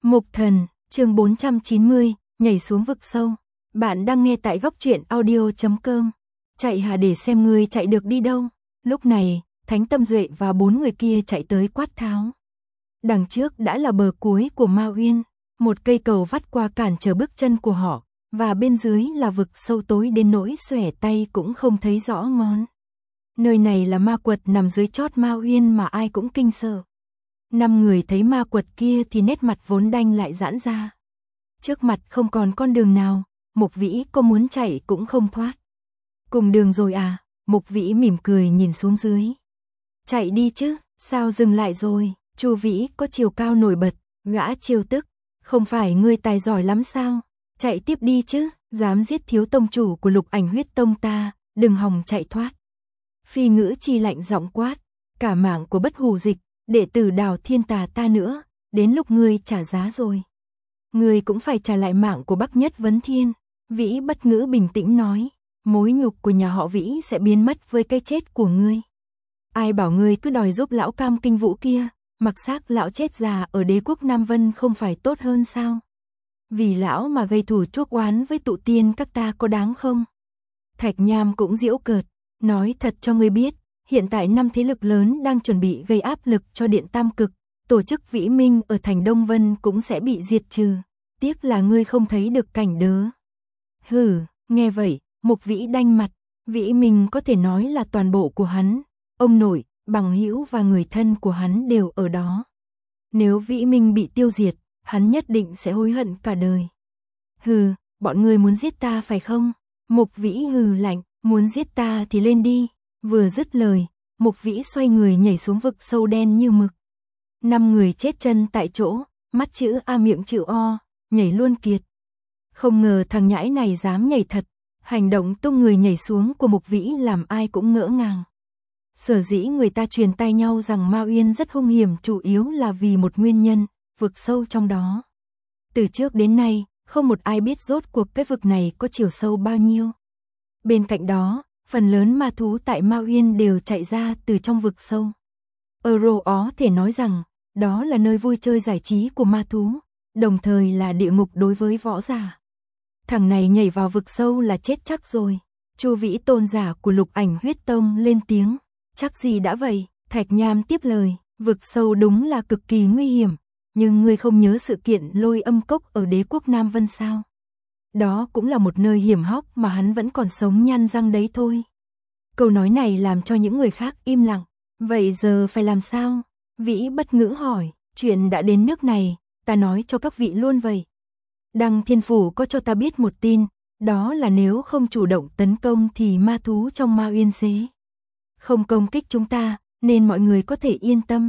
Mục Thần, chương 490, nhảy xuống vực sâu. Bạn đang nghe tại góc truyện audio.com. Chạy hả, để xem ngươi chạy được đi đâu. Lúc này, Thánh Tâm Duệ và 4 người kia chạy tới quát tháo. Đằng trước đã là bờ cuối của Ma Uyên, một cây cầu vắt qua cản trở bước chân của họ, và bên dưới là vực sâu tối đến nỗi xòe tay cũng không thấy rõ ngón. Nơi này là ma quật nằm dưới chót Ma Uyên mà ai cũng kinh sợ. 5 người thấy ma quật kia thì nét mặt vốn đanh lại giãn ra. Trước mặt không còn con đường nào, Mục Vĩ có muốn chạy cũng không thoát. Cùng đường rồi à? Mục Vĩ mỉm cười nhìn xuống dưới. Chạy đi chứ, sao dừng lại rồi? Chu Vĩ có chiều cao nổi bật, gã trêu tức. Không phải ngươi tài giỏi lắm sao? Chạy tiếp đi chứ, dám giết thiếu tông chủ của Lục Ảnh Huyết Tông ta, đừng hòng chạy thoát. Phi Ngữ Chi lạnh giọng quát, cả mạng của Bất Hủ Dịch, đệ tử Đào Thiên Tà ta nữa, đến lúc ngươi trả giá rồi. Ngươi cũng phải trả lại mạng của Bắc Nhất Vấn Thiên. Vĩ Bất Ngữ bình tĩnh nói, mối nhục của nhà họ Vĩ sẽ biến mất với cái chết của ngươi. Ai bảo ngươi cứ đòi giúp lão Cam Kinh Vũ kia, mặc xác lão chết già ở đế quốc Nam Vân không phải tốt hơn sao? Vì lão mà gây thù chuốc oán với tụ tiên các ta có đáng không? Thạch Nham cũng giễu cợt, nói thật cho ngươi biết, hiện tại 5 thế lực lớn đang chuẩn bị gây áp lực cho Điện Tam Cực, tổ chức Vĩ Minh ở thành Đông Vân cũng sẽ bị diệt trừ, tiếc là ngươi không thấy được cảnh đớ. Hừ, nghe vậy, Mục Vĩ đanh mặt, Vĩ Minh có thể nói là toàn bộ của hắn, ông nội, bằng hữu và người thân của hắn đều ở đó. Nếu Vĩ Minh bị tiêu diệt, hắn nhất định sẽ hối hận cả đời. Hừ, bọn ngươi muốn giết ta phải không? Mục Vĩ hừ lạnh, muốn giết ta thì lên đi. Vừa dứt lời, Mục Vĩ xoay người nhảy xuống vực sâu đen như mực. 5 người chết chân tại chỗ, mắt chữ A miệng chữ O, nhảy luôn kiệt. Không ngờ thằng nhãi này dám nhảy thật, hành động tung người nhảy xuống của Mục Vĩ làm ai cũng ngỡ ngàng. Sở dĩ người ta truyền tai nhau rằng Ma Uyên rất hung hiểm chủ yếu là vì một nguyên nhân, vực sâu trong đó. Từ trước đến nay, không một ai biết rốt cuộc cái vực này có chiều sâu bao nhiêu. Bên cạnh đó, phần lớn ma thú tại Ma Uyên đều chạy ra từ trong vực sâu. Euro ó thể nói rằng, đó là nơi vui chơi giải trí của ma thú, đồng thời là địa ngục đối với võ giả. Thằng này nhảy vào vực sâu là chết chắc rồi. Chu Vĩ tôn giả của Lục Ảnh Huyết Tông lên tiếng, chắc gì đã vậy? Thạch Nham tiếp lời, vực sâu đúng là cực kỳ nguy hiểm, nhưng ngươi không nhớ sự kiện Lôi Âm Cốc ở đế quốc Nam Vân sao? Đó cũng là một nơi hiểm hóc mà hắn vẫn còn sống nhăn răng đấy thôi. Câu nói này làm cho những người khác im lặng. Vậy giờ phải làm sao? Vĩ Bất Ngữ hỏi, chuyện đã đến nước này, ta nói cho các vị luôn vậy. Đăng Thiên Phủ có cho ta biết một tin, đó là nếu không chủ động tấn công thì ma thú trong Ma Uyên sẽ không công kích chúng ta, nên mọi người có thể yên tâm.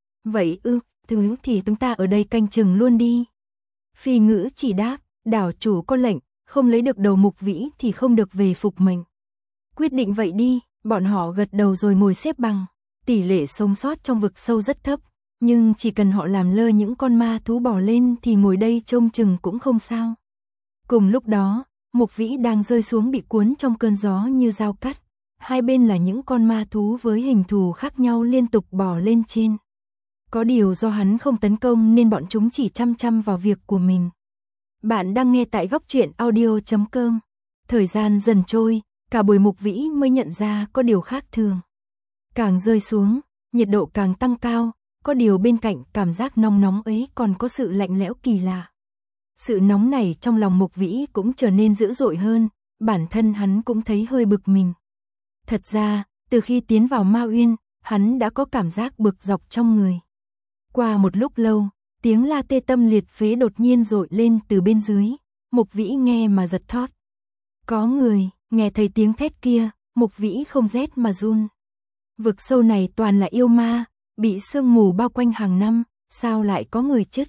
Vậy thứ thì chúng ta ở đây canh chừng luôn đi. Phi Ngữ chỉ đáp, đảo chủ có lệnh, không lấy được đầu Mục Vĩ thì không được về phục mệnh. Quyết định vậy đi, bọn họ gật đầu rồi ngồi xếp bằng. Tỷ lệ sống sót trong vực sâu rất thấp, nhưng chỉ cần họ làm lơ những con ma thú bò lên thì ngồi đây trông chừng cũng không sao. Cùng lúc đó, Mục Vĩ đang rơi xuống bị cuốn trong cơn gió như dao cắt. Hai bên là những con ma thú với hình thù khác nhau liên tục bò lên trên. Có điều do hắn không tấn công nên bọn chúng chỉ chăm chăm vào việc của mình. Bạn đang nghe tại góc truyện audio.com. Thời gian dần trôi, cả buổi Mục Vĩ mới nhận ra có điều khác thường. Càng rơi xuống, nhiệt độ càng tăng cao, có điều bên cạnh cảm giác nóng nóng ấy còn có sự lạnh lẽo kỳ lạ. Sự nóng này trong lòng Mục Vĩ cũng trở nên dữ dội hơn, bản thân hắn cũng thấy hơi bực mình. Thật ra, từ khi tiến vào Ma Uyên, hắn đã có cảm giác bực dọc trong người. Qua một lúc lâu, tiếng la tê tâm liệt phế đột nhiên dội lên từ bên dưới, Mục Vĩ nghe mà giật thót. Có người, nghe thấy tiếng thét kia, Mục Vĩ không rét mà run. Vực sâu này toàn là yêu ma, bị sương mù bao quanh hàng năm, sao lại có người chứ?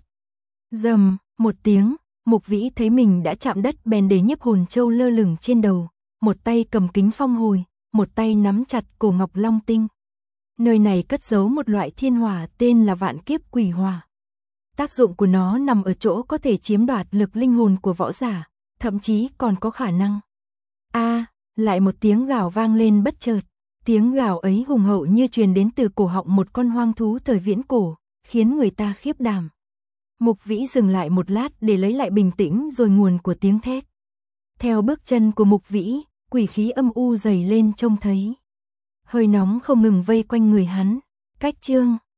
Rầm, một tiếng, Mục Vĩ thấy mình đã chạm đất bèn để nhiếp hồn châu lơ lửng trên đầu, một tay cầm kính phong hồi, một tay nắm chặt cổ ngọc long tinh. Nơi này cất giấu một loại thiên hỏa tên là Vạn Kiếp Quỷ Hỏa. Tác dụng của nó nằm ở chỗ có thể chiếm đoạt lực linh hồn của võ giả, thậm chí còn có khả năng. Lại một tiếng gào vang lên bất chợt. Tiếng gào ấy hùng hậu như truyền đến từ cổ họng một con hoang thú thời viễn cổ, khiến người ta khiếp đảm. Mục Vĩ dừng lại một lát để lấy lại bình tĩnh rồi nguồn của tiếng thét. Theo bước chân của Mục Vĩ, quỷ khí âm u dày lên trông thấy. Hơi nóng không ngừng vây quanh người hắn. Cách chương